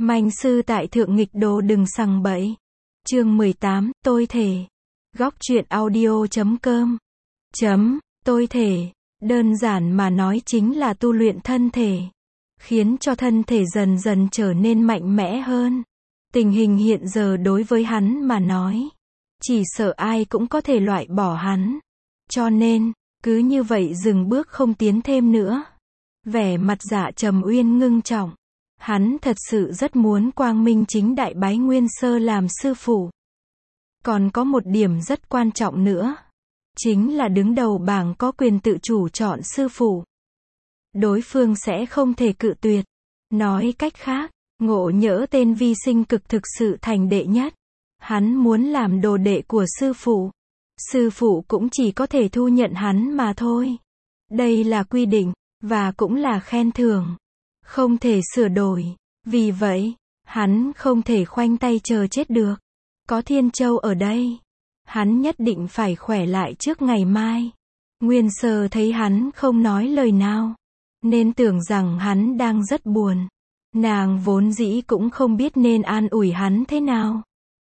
Manh sư tại thượng nghịch đồ đừng sằng bậy. Chương 18, tôi thể. Góc truyện audio.com. Tôi thể, đơn giản mà nói chính là tu luyện thân thể, khiến cho thân thể dần dần trở nên mạnh mẽ hơn. Tình hình hiện giờ đối với hắn mà nói, chỉ sợ ai cũng có thể loại bỏ hắn. Cho nên, cứ như vậy dừng bước không tiến thêm nữa. Vẻ mặt Dạ Trầm Uyên ngưng trọng. Hắn thật sự rất muốn quang minh chính đại bái Nguyên Sơ làm sư phụ. Còn có một điểm rất quan trọng nữa. Chính là đứng đầu bảng có quyền tự chủ chọn sư phụ. Đối phương sẽ không thể cự tuyệt. Nói cách khác, Ngộ Nhỡ tên vi sinh cực thực sự thành đệ nhất. Hắn muốn làm đồ đệ của sư phụ. Sư phụ cũng chỉ có thể thu nhận hắn mà thôi. Đây là quy định, và cũng là khen thưởng. Không thể sửa đổi. Vì vậy, hắn không thể khoanh tay chờ chết được. Có Thiên Châu ở đây. Hắn nhất định phải khỏe lại trước ngày mai. Nguyên Sơ thấy hắn không nói lời nào, nên tưởng rằng hắn đang rất buồn. Nàng vốn dĩ cũng không biết nên an ủi hắn thế nào.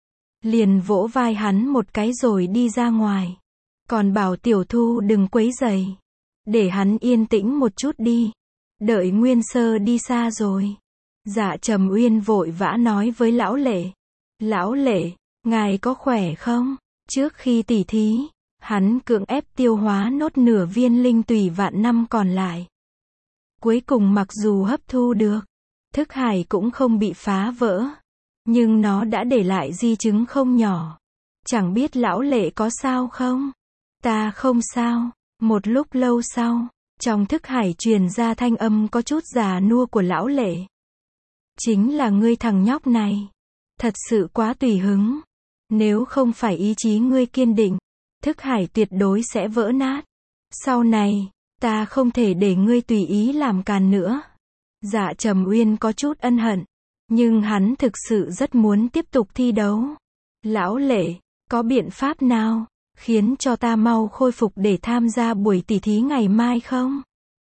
Liền vỗ vai hắn một cái rồi đi ra ngoài. Còn bảo Tiểu Thu đừng quấy rầy. Để hắn yên tĩnh một chút đi. Đợi Nguyên Sơ đi xa rồi. Dạ Trầm Uyên vội vã nói với Lão Lệ. Lão Lệ, ngài có khỏe không? Trước khi tỉ thí, hắn cưỡng ép tiêu hóa nốt nửa viên linh tùy vạn năm còn lại. Cuối cùng mặc dù hấp thu được, thức hải cũng không bị phá vỡ, nhưng nó đã để lại di chứng không nhỏ. Chẳng biết Lão Lệ có sao không? Ta không sao. Một lúc lâu sau, trong thức hải truyền ra thanh âm có chút già nua của Lão Lệ. Chính là ngươi thằng nhóc này. Thật sự quá tùy hứng. Nếu không phải ý chí ngươi kiên định, thức hải tuyệt đối sẽ vỡ nát. Sau này, ta không thể để ngươi tùy ý làm càn nữa. Dạ Trầm Uyên có chút ân hận, nhưng hắn thực sự rất muốn tiếp tục thi đấu. Lão Lệ, có biện pháp nào khiến cho ta mau khôi phục để tham gia buổi tỉ thí ngày mai không?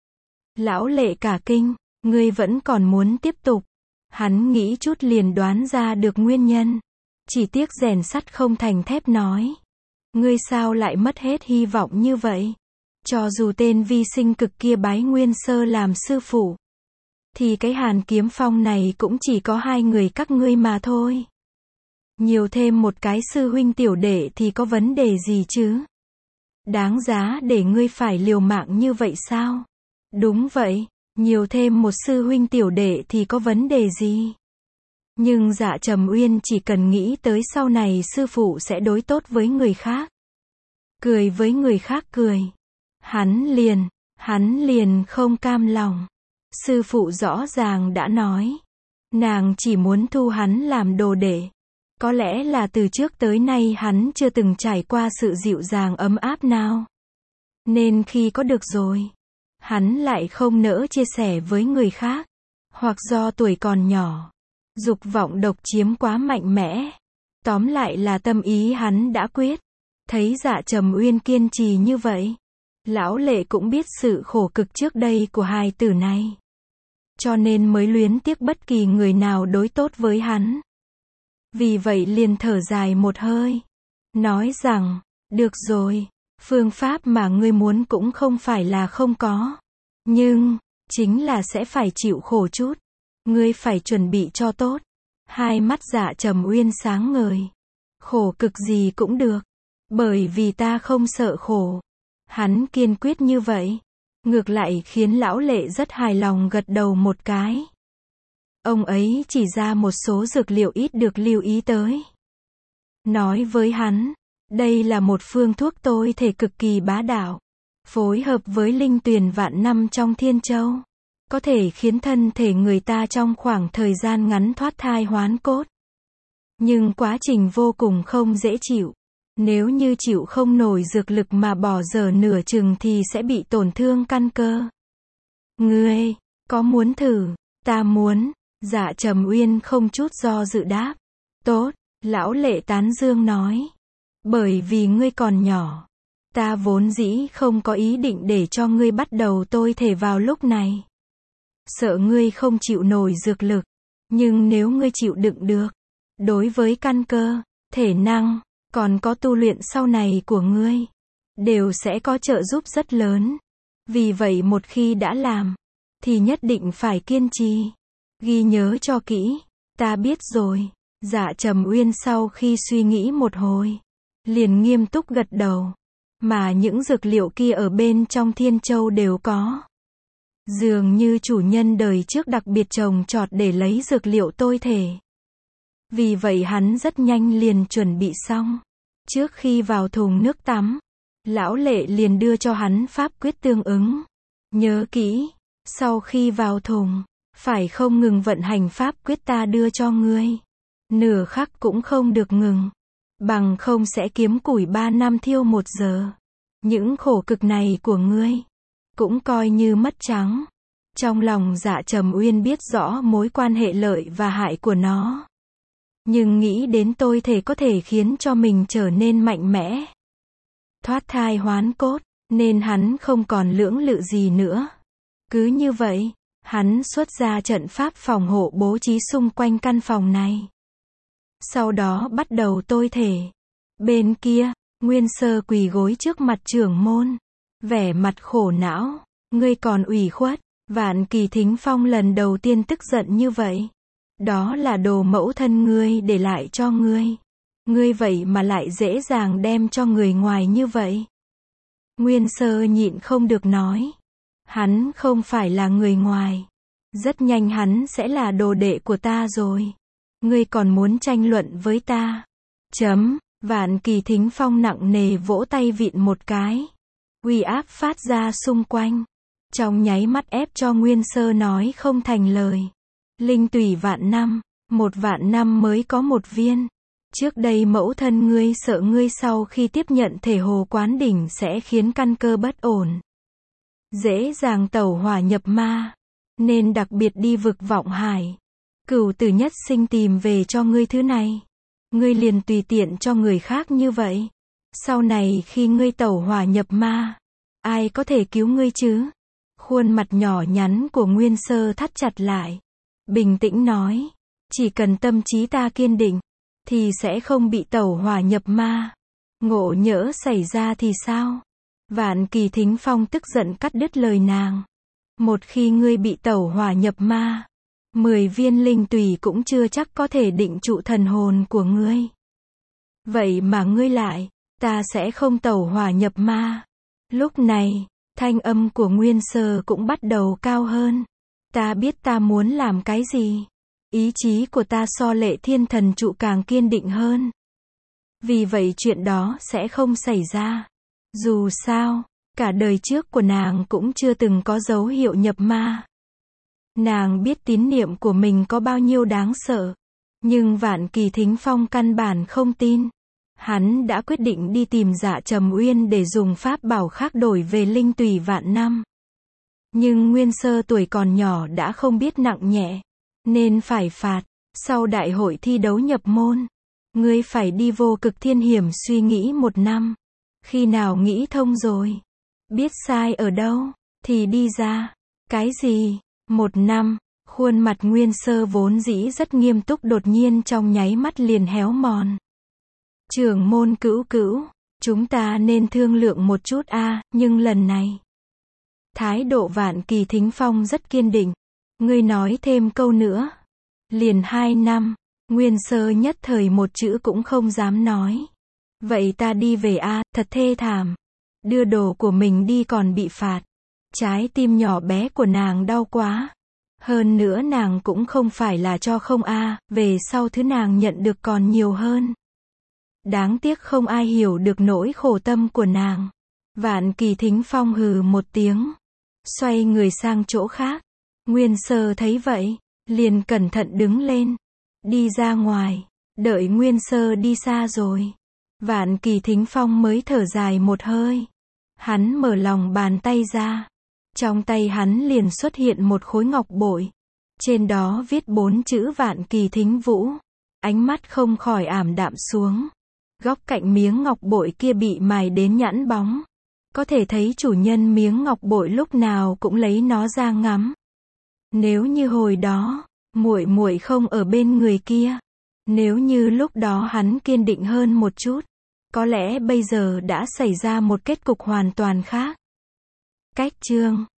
Lão Lệ cả kinh, ngươi vẫn còn muốn tiếp tục. Hắn nghĩ chút liền đoán ra được nguyên nhân. Chỉ tiếc rèn sắt không thành thép nói. Ngươi sao lại mất hết hy vọng như vậy? Cho dù tên vi sinh cực kia bái Nguyên Sơ làm sư phụ, thì cái Hàn Kiếm Phong này cũng chỉ có hai người các ngươi mà thôi. Nhiều thêm một cái sư huynh tiểu đệ thì có vấn đề gì chứ? Đáng giá để ngươi phải liều mạng như vậy sao? Đúng vậy, nhiều thêm một sư huynh tiểu đệ thì có vấn đề gì? Nhưng Dạ Trầm Uyên chỉ cần nghĩ tới sau này sư phụ sẽ đối tốt với người khác. Cười với người khác cười. Hắn liền không cam lòng. Sư phụ rõ ràng đã nói. Nàng chỉ muốn thu hắn làm đồ đệ. Có lẽ là từ trước tới nay hắn chưa từng trải qua sự dịu dàng ấm áp nào. Nên khi có được rồi, hắn lại không nỡ chia sẻ với người khác. Hoặc do tuổi còn nhỏ, dục vọng độc chiếm quá mạnh mẽ. Tóm lại là tâm ý hắn đã quyết. Thấy Dạ Trầm Uyên kiên trì như vậy, Lão Lệ cũng biết sự khổ cực trước đây của hai tử này. Cho nên mới luyến tiếc bất kỳ người nào đối tốt với hắn. Vì vậy liền thở dài một hơi. Nói rằng, được rồi, phương pháp mà ngươi muốn cũng không phải là không có. Nhưng, chính là sẽ phải chịu khổ chút. Ngươi phải chuẩn bị cho tốt. Hai mắt Dạ Trầm Uyên sáng ngời. Khổ cực gì cũng được. Bởi vì ta không sợ khổ. Hắn kiên quyết như vậy. Ngược lại khiến Lão Lệ rất hài lòng gật đầu một cái. Ông ấy chỉ ra một số dược liệu ít được lưu ý tới. Nói với hắn, đây là một phương thuốc tôi thể cực kỳ bá đạo. Phối hợp với linh tuyền vạn năm trong Thiên Châu. Có thể khiến thân thể người ta trong khoảng thời gian ngắn thoát thai hoán cốt. Nhưng quá trình vô cùng không dễ chịu. Nếu như chịu không nổi dược lực mà bỏ dở nửa chừng thì sẽ bị tổn thương căn cơ. Ngươi, có muốn thử? Ta muốn. Dạ Trầm Uyên không chút do dự đáp. Tốt, Lão Lệ tán dương nói. Bởi vì ngươi còn nhỏ. Ta vốn dĩ không có ý định để cho ngươi bắt đầu tôi thể vào lúc này. Sợ ngươi không chịu nổi dược lực. Nhưng nếu ngươi chịu đựng được, đối với căn cơ, thể năng, còn có tu luyện sau này của ngươi, đều sẽ có trợ giúp rất lớn. Vì vậy một khi đã làm, thì nhất định phải kiên trì. Ghi nhớ cho kỹ. Ta biết rồi. Dạ Trầm Uyên sau khi suy nghĩ một hồi, liền nghiêm túc gật đầu. Mà những dược liệu kia ở bên trong Thiên Châu đều có. Dường như chủ nhân đời trước đặc biệt trồng trọt để lấy dược liệu tôi thể. Vì vậy hắn rất nhanh liền chuẩn bị xong. Trước khi vào thùng nước tắm, lão lệ liền đưa cho hắn pháp quyết tương ứng. Nhớ kỹ, sau khi vào thùng, phải không ngừng vận hành pháp quyết ta đưa cho ngươi. Nửa khắc cũng không được ngừng. Bằng không sẽ kiếm củi 3 năm thiêu 1 giờ. Những khổ cực này của ngươi, cũng coi như mất trắng. Trong lòng Dạ Trầm Uyên biết rõ mối quan hệ lợi và hại của nó. Nhưng nghĩ đến tôi thể có thể khiến cho mình trở nên mạnh mẽ, thoát thai hoán cốt, nên hắn không còn lưỡng lự gì nữa. Cứ như vậy, hắn xuất ra trận pháp phòng hộ bố trí xung quanh căn phòng này. Sau đó bắt đầu tôi thể. Bên kia, Nguyên Sơ quỳ gối trước mặt trưởng môn, vẻ mặt khổ não. Ngươi còn ủy khuất. Vạn Kỳ Thính Phong lần đầu tiên tức giận như vậy. Đó là đồ mẫu thân ngươi để lại cho ngươi. Ngươi vậy mà lại dễ dàng đem cho người ngoài như vậy. Nguyên Sơ nhịn không được nói. Hắn không phải là người ngoài. Rất nhanh hắn sẽ là đồ đệ của ta rồi. Ngươi còn muốn tranh luận với ta. Vạn Kỳ Thính Phong nặng nề vỗ tay vịn một cái. Uy áp phát ra xung quanh. Trong nháy mắt ép cho Nguyên Sơ nói không thành lời. Linh tủy vạn năm, 1 vạn năm mới có 1 viên. Trước đây mẫu thân ngươi sợ ngươi sau khi tiếp nhận thể hồ quán đỉnh sẽ khiến căn cơ bất ổn, dễ dàng tẩu hỏa nhập ma, nên đặc biệt đi vực vọng hải, Cửu Tử Nhất Sinh tìm về cho ngươi thứ này. Ngươi liền tùy tiện cho người khác như vậy. Sau này khi ngươi tẩu hỏa nhập ma, ai có thể cứu ngươi chứ? Khuôn mặt nhỏ nhắn của Nguyên Sơ thắt chặt lại. Bình tĩnh nói. Chỉ cần tâm trí ta kiên định, thì sẽ không bị tẩu hỏa nhập ma. Ngộ nhỡ xảy ra thì sao? Vạn Kỳ Thính Phong tức giận cắt đứt lời nàng. Một khi ngươi bị tẩu hỏa nhập ma, 10 viên linh tùy cũng chưa chắc có thể định trụ thần hồn của ngươi. Vậy mà ngươi lại, ta sẽ không tẩu hỏa nhập ma. Lúc này, thanh âm của Nguyên Sơ cũng bắt đầu cao hơn. Ta biết ta muốn làm cái gì. Ý chí của ta so Lệ Thiên Thần trụ càng kiên định hơn. Vì vậy chuyện đó sẽ không xảy ra. Dù sao, cả đời trước của nàng cũng chưa từng có dấu hiệu nhập ma. Nàng biết tín niệm của mình có bao nhiêu đáng sợ. Nhưng Vạn Kỳ Thính Phong căn bản không tin. Hắn đã quyết định đi tìm Dạ Trầm Uyên để dùng pháp bảo khác đổi về linh tùy vạn năm. Nhưng Nguyên Sơ tuổi còn nhỏ đã không biết nặng nhẹ, nên phải phạt. Sau đại hội thi đấu nhập môn, ngươi phải đi Vô Cực Thiên Hiểm suy nghĩ 1 năm. Khi nào nghĩ thông rồi, biết sai ở đâu, thì đi ra. Cái gì? 1 năm, khuôn mặt Nguyên Sơ vốn dĩ rất nghiêm túc đột nhiên trong nháy mắt liền héo mòn. Trưởng môn Cữu Cữu, chúng ta nên thương lượng một chút a, nhưng lần này. Thái độ Vạn Kỳ Thính Phong rất kiên định. Ngươi nói thêm câu nữa. Liền 2 năm, Nguyên Sơ nhất thời một chữ cũng không dám nói. Vậy ta đi về a, thật thê thảm. Đưa đồ của mình đi còn bị phạt. Trái tim nhỏ bé của nàng đau quá. Hơn nữa nàng cũng không phải là cho không a, về sau thứ nàng nhận được còn nhiều hơn. Đáng tiếc không ai hiểu được nỗi khổ tâm của nàng. Vạn Kỳ Thính Phong hừ một tiếng, xoay người sang chỗ khác. Nguyên Sơ thấy vậy, liền cẩn thận đứng lên, đi ra ngoài. Đợi Nguyên Sơ đi xa rồi, Vạn Kỳ Thính Phong mới thở dài một hơi. Hắn mở lòng bàn tay ra. Trong tay hắn liền xuất hiện một khối ngọc bội. Trên đó viết 4 chữ Vạn Kỳ Thính Vũ. Ánh mắt không khỏi ảm đạm xuống. Góc cạnh miếng ngọc bội kia bị mài đến nhẵn bóng. Có thể thấy chủ nhân miếng ngọc bội lúc nào cũng lấy nó ra ngắm. Nếu như hồi đó, Muội muội không ở bên người kia. Nếu như lúc đó hắn kiên định hơn một chút, có lẽ bây giờ đã xảy ra một kết cục hoàn toàn khác. Cách chương